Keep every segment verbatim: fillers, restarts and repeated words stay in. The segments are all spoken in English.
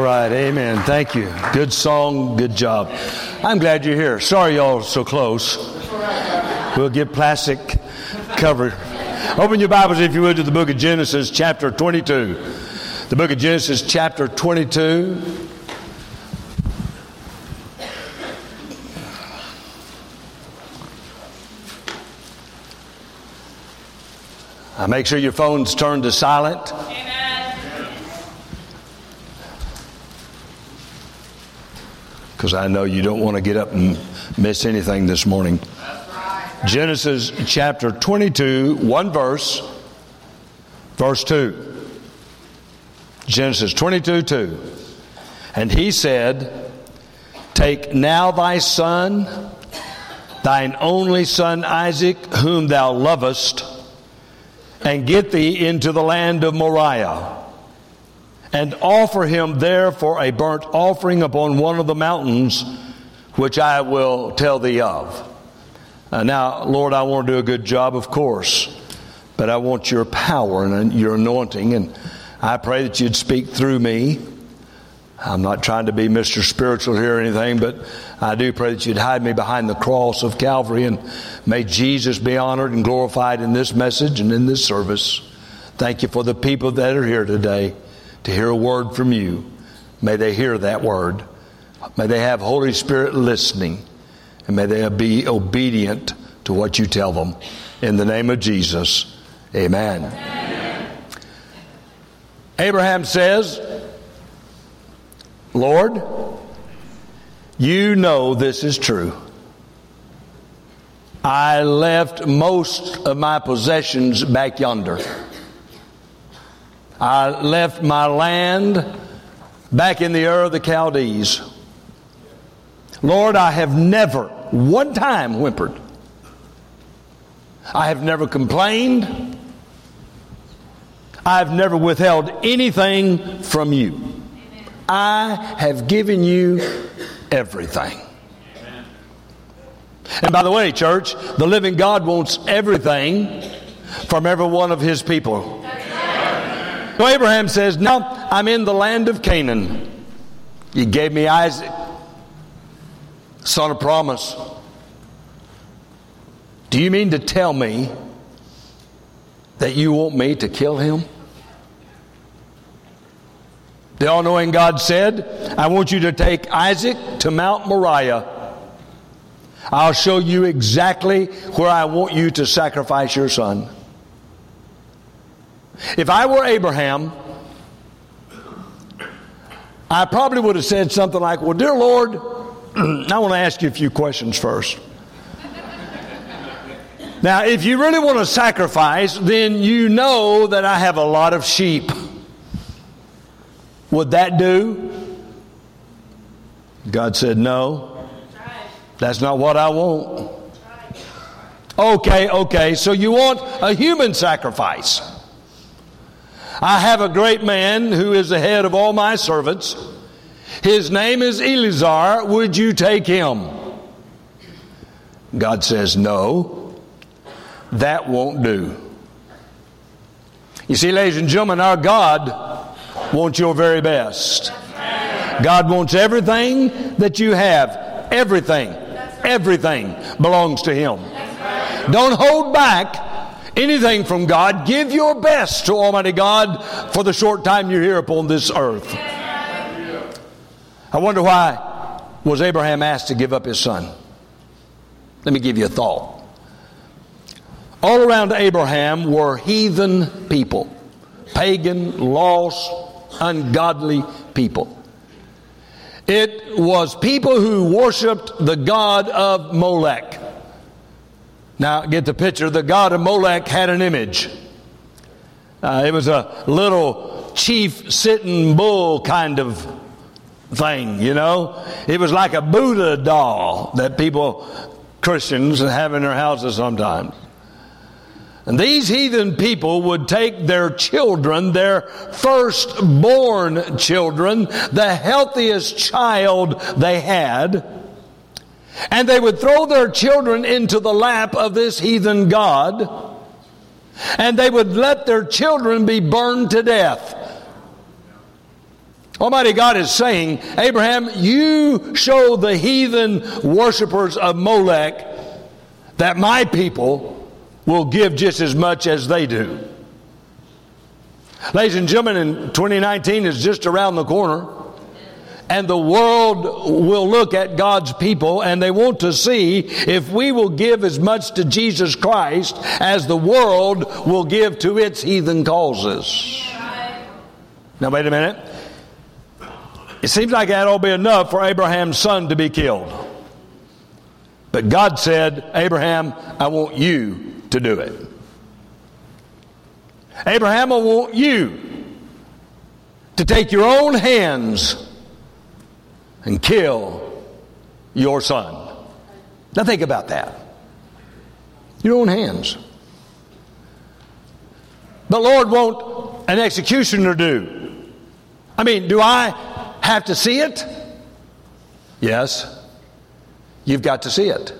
right. Amen. Thank you. Good song. Good job. I'm glad you're here. Sorry y'all are so close. We'll get plastic cover. Open your Bibles, if you would, to the book of Genesis, chapter twenty-two. The book of Genesis, chapter twenty-two. Uh, make sure your phone's turned to silent. Because I know you don't want to get up and miss anything this morning. That's right. Genesis chapter twenty-two, one verse, verse two. Genesis twenty-two, two. And he said, "Take now thy son, thine only son Isaac, whom thou lovest, and get thee into the land of Moriah, and offer him there for a burnt offering upon one of the mountains, which I will tell thee of." Uh, now, Lord, I want to do a good job, of course, but I want your power and your anointing, and I pray that you'd speak through me. I'm not trying to be Mister Spiritual here or anything, but I do pray that you'd hide me behind the cross of Calvary, and may Jesus be honored and glorified in this message and in this service. Thank you for the people that are here today to hear a word from you. May they hear that word. May they have Holy Spirit listening, and may they be obedient to what you tell them. In the name of Jesus, amen. Amen. Abraham says, "Lord, you know this is true. I left most of my possessions back yonder. I left my land back in the Ur of the Chaldees. Lord, I have never one time whimpered. I have never complained. I have never withheld anything from you. I have given you everything." And by the way, church, the living God wants everything from every one of his people. So Abraham says, "Now I'm in the land of Canaan. You gave me Isaac, son of promise. Do you mean to tell me that you want me to kill him?" The all-knowing God said, "I want you to take Isaac to Mount Moriah. I'll show you exactly where I want you to sacrifice your son." If I were Abraham, I probably would have said something like, "Well, dear Lord, I want to ask you a few questions first. Now, if you really want to sacrifice, then you know that I have a lot of sheep. Would that do?" God said, "No, that's not what I want." Okay, okay, so you want a human sacrifice. I have a great man who is the head of all my servants. His name is Eleazar. Would you take him? God says, "No, that won't do." You see, ladies and gentlemen, our God wants your very best. God wants everything that you have. Everything. Everything belongs to him. Don't hold back anything from God. Give your best to Almighty God for the short time you're here upon this earth. I wonder why was Abraham asked to give up his son? Let me give you a thought. All around Abraham were heathen people. Pagan, lost, ungodly people. It was people who worshiped the god of Molech. Now, get the picture. The god of Molech had an image. Uh, it was a little chief sitting bull kind of thing, you know. It was like a Buddha doll that people, Christians, have in their houses sometimes. And these heathen people would take their children, their firstborn children, the healthiest child they had, and they would throw their children into the lap of this heathen god, and they would let their children be burned to death. Almighty God is saying, Abraham, you show the heathen worshipers of Molech that my people will give just as much as they do. Ladies and gentlemen, in twenty nineteen is just around the corner. And the world will look at God's people and they want to see if we will give as much to Jesus Christ as the world will give to its heathen causes. Now wait a minute. It seems like that ought to be enough for Abraham's son to be killed. But God said, Abraham, I want you to do it. Abraham, I want you to take your own hands and kill your son. Now think about that. Your own hands. The Lord won't an executioner do. I mean, do I have to see it? Yes. You've got to see it.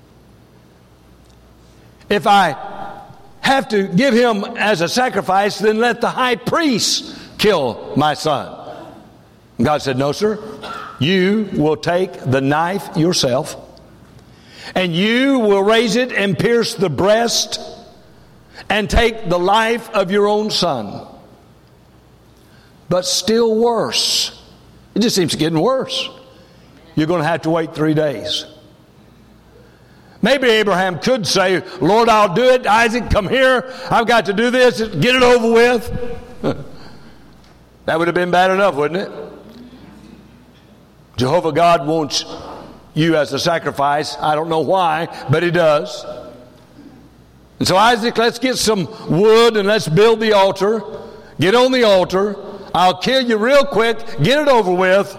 If I have to give him as a sacrifice, then let the high priest kill my son. God said, no, sir. You will take the knife yourself, and you will raise it and pierce the breast and take the life of your own son. But still worse. It just seems getting worse. You're going to have to wait three days. Maybe Abraham could say, Lord, I'll do it. Isaac, come here. I've got to do this. Get it over with. That would have been bad enough, wouldn't it? Jehovah God wants you as a sacrifice. I don't know why, but he does. And so Isaac, let's get some wood and let's build the altar. Get on the altar. I'll kill you real quick. Get it over with.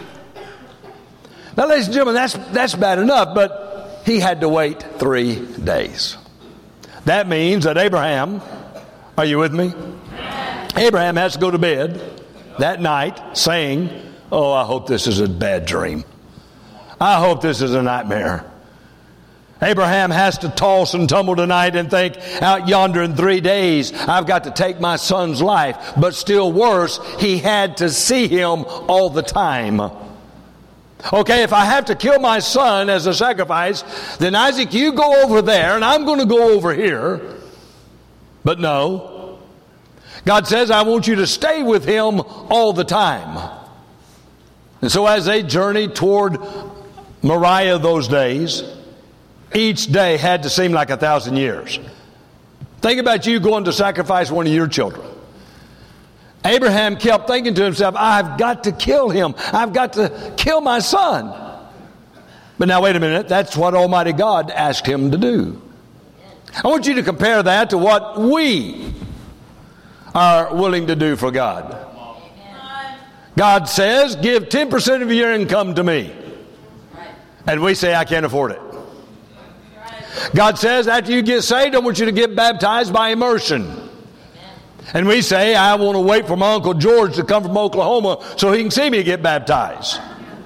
Now, ladies and gentlemen, that's, that's bad enough, but he had to wait three days. That means that Abraham, are you with me? Abraham has to go to bed that night saying, oh, I hope this is a bad dream. I hope this is a nightmare. Abraham has to toss and tumble tonight and think, out yonder in three days, I've got to take my son's life. But still worse, he had to see him all the time. Okay, if I have to kill my son as a sacrifice, then Isaac, you go over there and I'm going to go over here. But no. God says, I want you to stay with him all the time. And so as they journeyed toward Moriah those days, each day had to seem like a thousand years. Think about you going to sacrifice one of your children. Abraham kept thinking to himself, I've got to kill him. I've got to kill my son. But now wait a minute, that's what Almighty God asked him to do. I want you to compare that to what we are willing to do for God. God says, give ten percent of your income to me. And we say, I can't afford it. God says, after you get saved, I want you to get baptized by immersion. And we say, I want to wait for my Uncle George to come from Oklahoma so he can see me get baptized.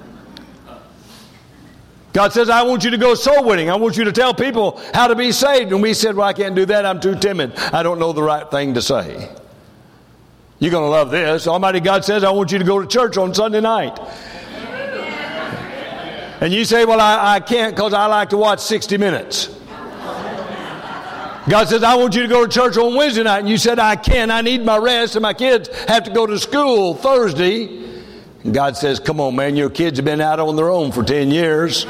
God says, I want you to go soul winning. I want you to tell people how to be saved. And we said, well, I can't do that. I'm too timid. I don't know the right thing to say. You're going to love this. Almighty God says, I want you to go to church on Sunday night. And you say, well, I, I can't because I like to watch sixty minutes. God says, I want you to go to church on Wednesday night. And you said, I can't. I need my rest and my kids have to go to school Thursday. And God says, come on, man. Your kids have been out on their own for ten years.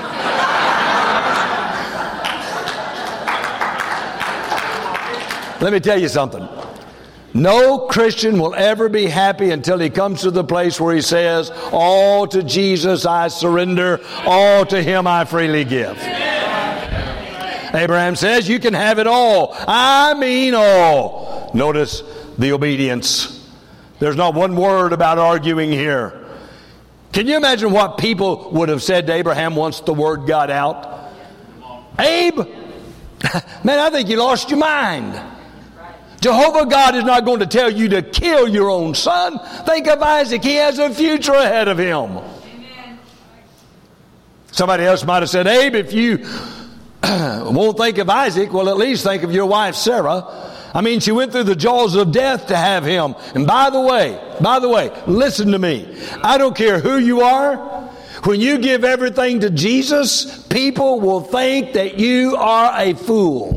Let me tell you something. No Christian will ever be happy until he comes to the place where he says, all to Jesus I surrender, all to him I freely give. Abraham says, you can have it all. I mean all. Notice the obedience. There's not one word about arguing here. Can you imagine what people would have said to Abraham once the word got out? Abe, man, I think you lost your mind. Jehovah God is not going to tell you to kill your own son. Think of Isaac. He has a future ahead of him. Amen. Somebody else might have said, Abe, if you won't think of Isaac, well, at least think of your wife, Sarah. I mean, she went through the jaws of death to have him. And by the way, by the way, listen to me. I don't care who you are. When you give everything to Jesus, people will think that you are a fool.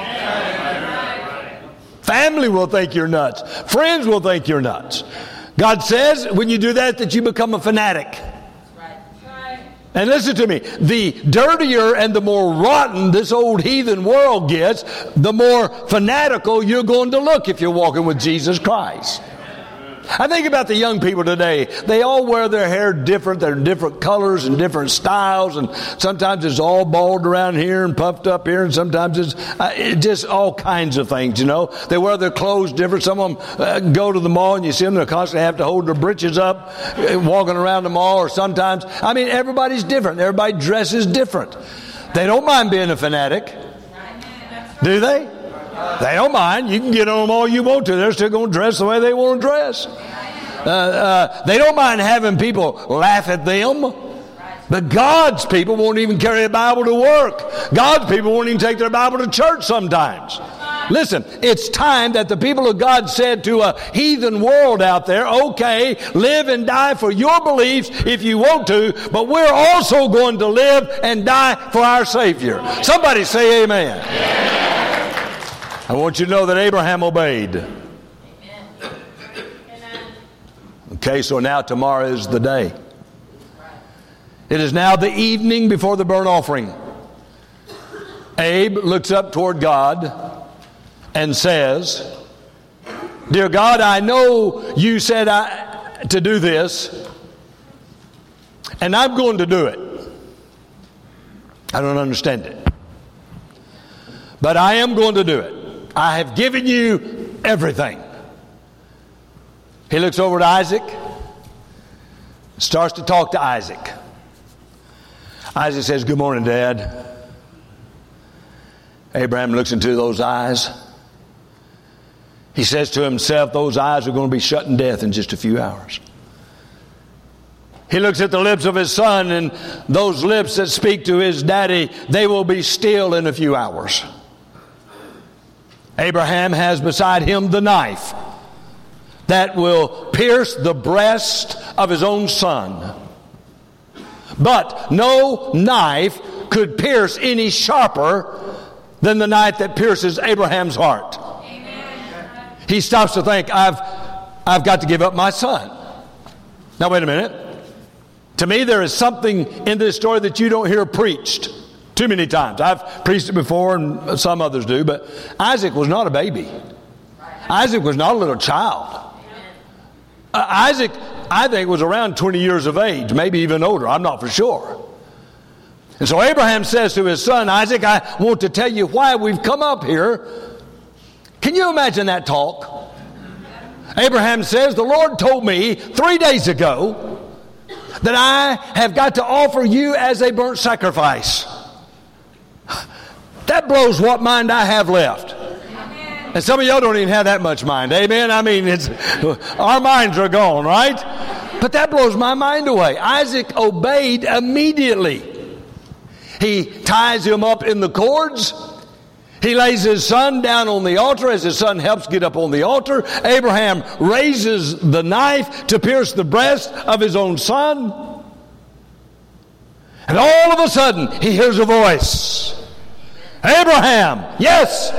Family will think you're nuts. Friends will think you're nuts. God says when you do that, that you become a fanatic. And listen to me, the dirtier and the more rotten this old heathen world gets, the more fanatical you're going to look if you're walking with Jesus Christ. I think about the young people today. They all wear their hair different. They're different colors and different styles. And sometimes it's all bald around here and puffed up here. And sometimes it's uh, it just all kinds of things, you know. They wear their clothes different. Some of them uh, go to the mall and you see them. They constantly have to hold their britches up uh, walking around the mall. Or sometimes, I mean, everybody's different. Everybody dresses different. They don't mind being a fanatic. Do they? They don't mind. You can get on them all you want to. They're still going to dress the way they want to dress. Uh, uh, they don't mind having people laugh at them. But God's people won't even carry a Bible to work. God's people won't even take their Bible to church sometimes. Listen, it's time that the people of God said to a heathen world out there, okay, live and die for your beliefs if you want to, but we're also going to live and die for our Savior. Somebody say amen. Amen. I want you to know that Abraham obeyed. Amen. Okay, so now tomorrow is the day. It is now the evening before the burnt offering. Abe looks up toward God and says, Dear God, I know you said I, to do this, and I'm going to do it. I don't understand it, but I am going to do it. I have given you everything. He looks over to Isaac, starts to talk to Isaac. Isaac says, Good morning, Dad. Abraham looks into those eyes. He says to himself, those eyes are going to be shut in death in just a few hours. He looks at the lips of his son, and those lips that speak to his daddy, they will be still in a few hours. Abraham has beside him the knife that will pierce the breast of his own son. But no knife could pierce any sharper than the knife that pierces Abraham's heart. Amen. He stops to think, I've, I've got to give up my son. Now wait a minute. To me, there is something in this story that you don't hear preached too many times. I've preached it before, and some others do, but Isaac was not a baby. Isaac was not a little child. Uh, Isaac, I think, was around twenty years of age, maybe even older. I'm not for sure. And so Abraham says to his son, Isaac, I want to tell you why we've come up here. Can you imagine that talk? Abraham says, the Lord told me three days ago that I have got to offer you as a burnt sacrifice. That blows what mind I have left. And some of y'all don't even have that much mind. Amen? I mean, it's our minds are gone, right? But that blows my mind away. Isaac obeyed immediately. He ties him up in the cords. He lays his son down on the altar as his son helps get up on the altar. Abraham raises the knife to pierce the breast of his own son. And all of a sudden, he hears a voice. Abraham, yes.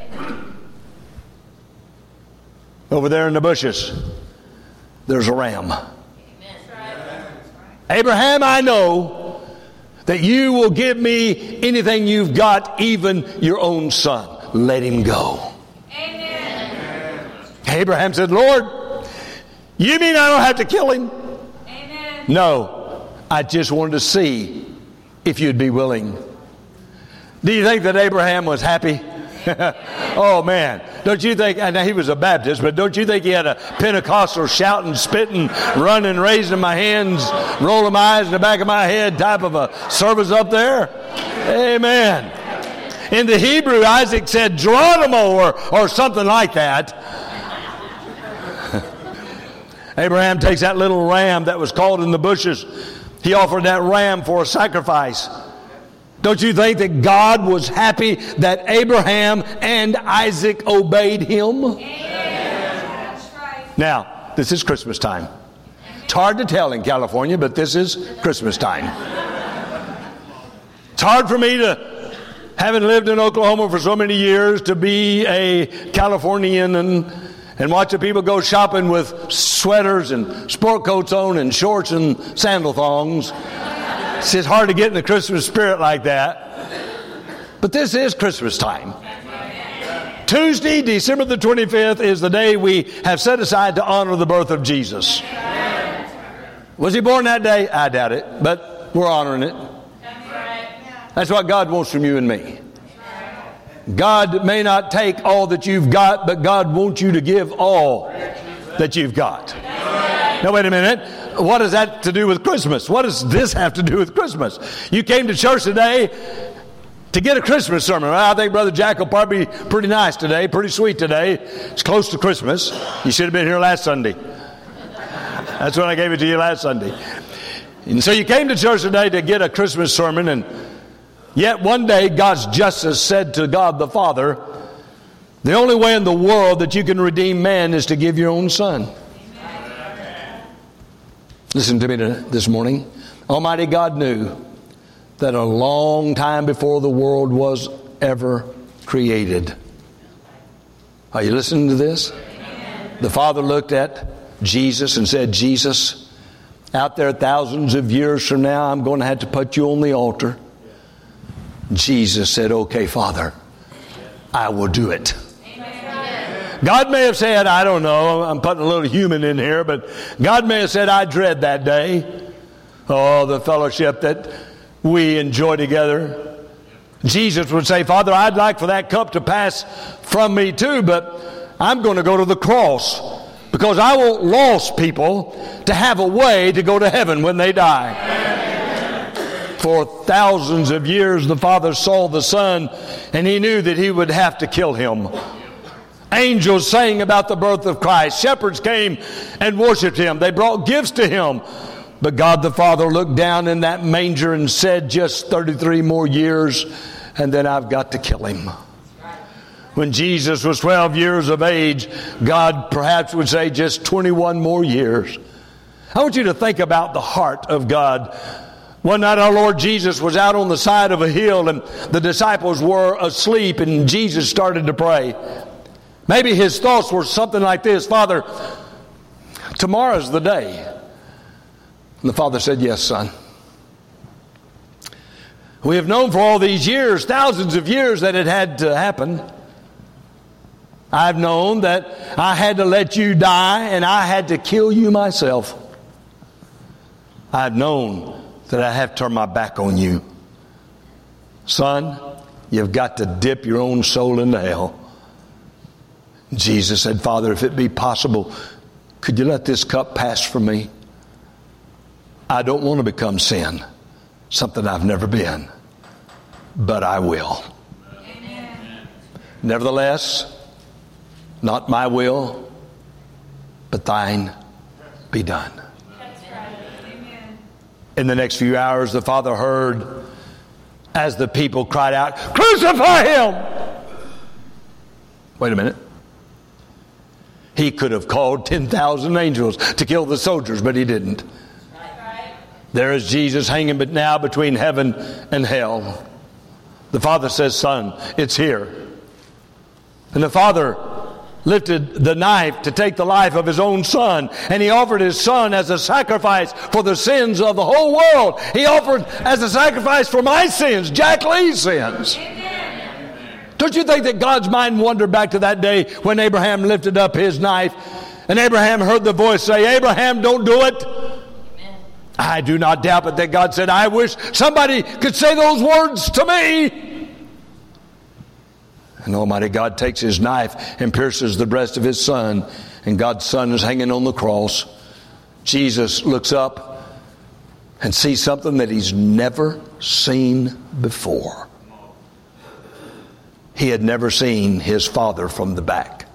Over there in the bushes, there's a ram. Amen. Abraham, I know that you will give me anything you've got, even your own son. Let him go. Amen. Abraham said, Lord, you mean I don't have to kill him? Amen. No, I just wanted to see if you'd be willing. Do you think that Abraham was happy? Oh man, don't you think, and he was a Baptist, but don't you think he had a Pentecostal shouting, spitting, running, raising my hands, rolling my eyes in the back of my head type of a service up there? Amen. In the Hebrew, Isaac said Geronimo or, or something like that. Abraham takes that little ram that was caught in the bushes. He offered that ram for a sacrifice. Don't you think that God was happy that Abraham and Isaac obeyed him? That's right. Now, this is Christmas time. It's hard to tell in California, but this is Christmas time. It's hard for me to, having lived in Oklahoma for so many years, to be a Californian and, and watch the people go shopping with sweaters and sport coats on and shorts and sandal thongs. It's just hard to get in the Christmas spirit like that. But this is Christmas time. Tuesday, December the twenty-fifth, is the day we have set aside to honor the birth of Jesus. Was he born that day? I doubt it, but we're honoring it. That's what God wants from you and me. God may not take all that you've got, but God wants you to give all that you've got. Now, wait a minute. What does that to do with Christmas? What does this have to do with Christmas? You came to church today to get a Christmas sermon. Well, I think Brother Jack will probably be pretty nice today, pretty sweet today. It's close to Christmas. You should have been here last Sunday. That's when I gave it to you last Sunday. And so you came to church today to get a Christmas sermon, and yet one day God's justice said to God the Father, the only way in the world that you can redeem man is to give your own son. Listen to me this morning. Almighty God knew that a long time before the world was ever created. Are you listening to this? Amen. The Father looked at Jesus and said, Jesus, out there thousands of years from now, I'm going to have to put you on the altar. Jesus said, okay, Father, I will do it. God may have said, I don't know, I'm putting a little human in here, but God may have said, I dread that day. Oh, the fellowship that we enjoy together. Jesus would say, Father, I'd like for that cup to pass from me too, but I'm going to go to the cross because I want lost people to have a way to go to heaven when they die. For thousands of years, the Father saw the Son, and He knew that He would have to kill Him. Angels sang about the birth of Christ. Shepherds came and worshiped Him. They brought gifts to Him. But God the Father looked down in that manger and said, just thirty-three more years, and then I've got to kill Him. When Jesus was twelve years of age, God perhaps would say just twenty-one more years. I want you to think about the heart of God. One night our Lord Jesus was out on the side of a hill, and the disciples were asleep, and Jesus started to pray. Maybe his thoughts were something like this: Father, tomorrow's the day. And the Father said, yes, son. We have known for all these years, thousands of years, that it had to happen. I've known that I had to let you die, and I had to kill you myself. I've known that I have to turn my back on you. Son, you've got to dip your own soul into hell. Jesus said, Father, if it be possible, could you let this cup pass from me? I don't want to become sin, something I've never been, but I will. Amen. Nevertheless, not my will, but thine be done. That's right. Amen. In the next few hours, the Father heard as the people cried out, crucify him! Wait a minute. He could have called ten thousand angels to kill the soldiers, but he didn't. There is Jesus hanging but now between heaven and hell. The Father says, son, it's here. And the Father lifted the knife to take the life of his own son, and he offered his son as a sacrifice for the sins of the whole world. He offered as a sacrifice for my sins, Jack Lee's sins. Don't you think that God's mind wandered back to that day when Abraham lifted up his knife and Abraham heard the voice say, Abraham, don't do it? I do not doubt but that God said, I wish somebody could say those words to me. And Almighty God takes his knife and pierces the breast of his son, and God's son is hanging on the cross. Jesus looks up and sees something that he's never seen before. He had never seen his Father from the back.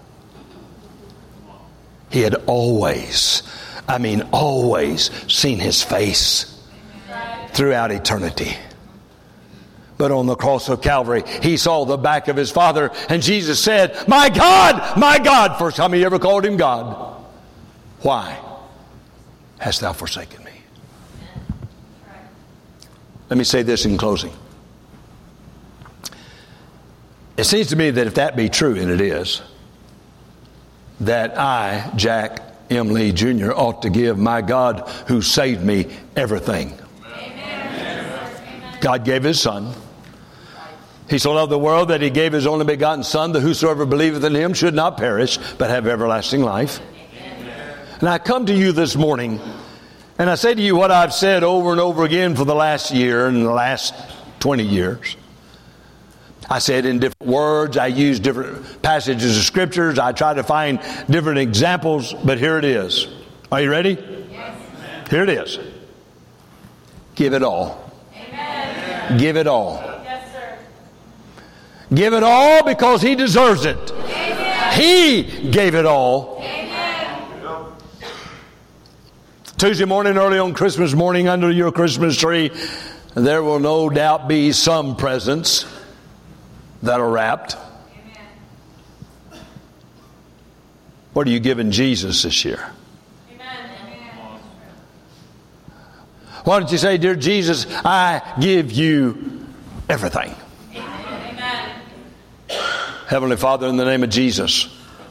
He had always, I mean always, seen his face throughout eternity. But on the cross of Calvary, he saw the back of his Father, and Jesus said, "My God, my God," first time he ever called him God, "why hast thou forsaken me?" Let me say this in closing. It seems to me that if that be true, and it is, that I, Jack M. Lee Junior, ought to give my God who saved me everything. Amen. God gave his Son. He so loved the world that he gave his only begotten Son, that whosoever believeth in him should not perish, but have everlasting life. Amen. And I come to you this morning, and I say to you what I've said over and over again for the last year and the last twenty years. I say it in different words. I use different passages of scriptures. I try to find different examples, but here it is. Are you ready? Yes. Here it is. Give it all. Amen. Give it all. Yes, sir. Give it all because he deserves it. Amen. He gave it all. Amen. Tuesday morning, early on Christmas morning, under your Christmas tree, there will no doubt be some presents that are wrapped. Amen. What are you giving Jesus this year? Amen. Why don't you say, "Dear Jesus, I give you everything." Amen. Heavenly Father, in the name of Jesus,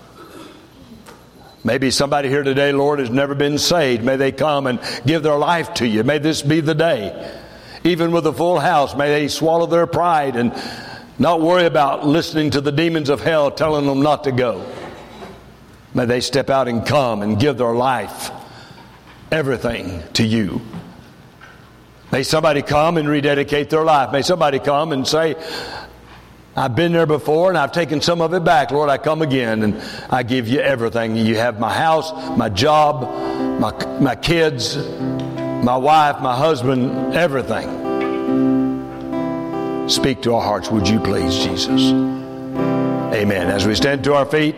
maybe somebody here today, Lord, has never been saved. May they come and give their life to you. May this be the day. Even with a full house, may they swallow their pride and not worry about listening to the demons of hell telling them not to go. May they step out and come and give their life, everything to you. May somebody come and rededicate their life. May somebody come and say, "I've been there before and I've taken some of it back. Lord, I come again and I give you everything. You have my house, my job, my, my kids, my wife, my husband, everything." Speak to our hearts, would you please, Jesus? Amen. As we stand to our feet.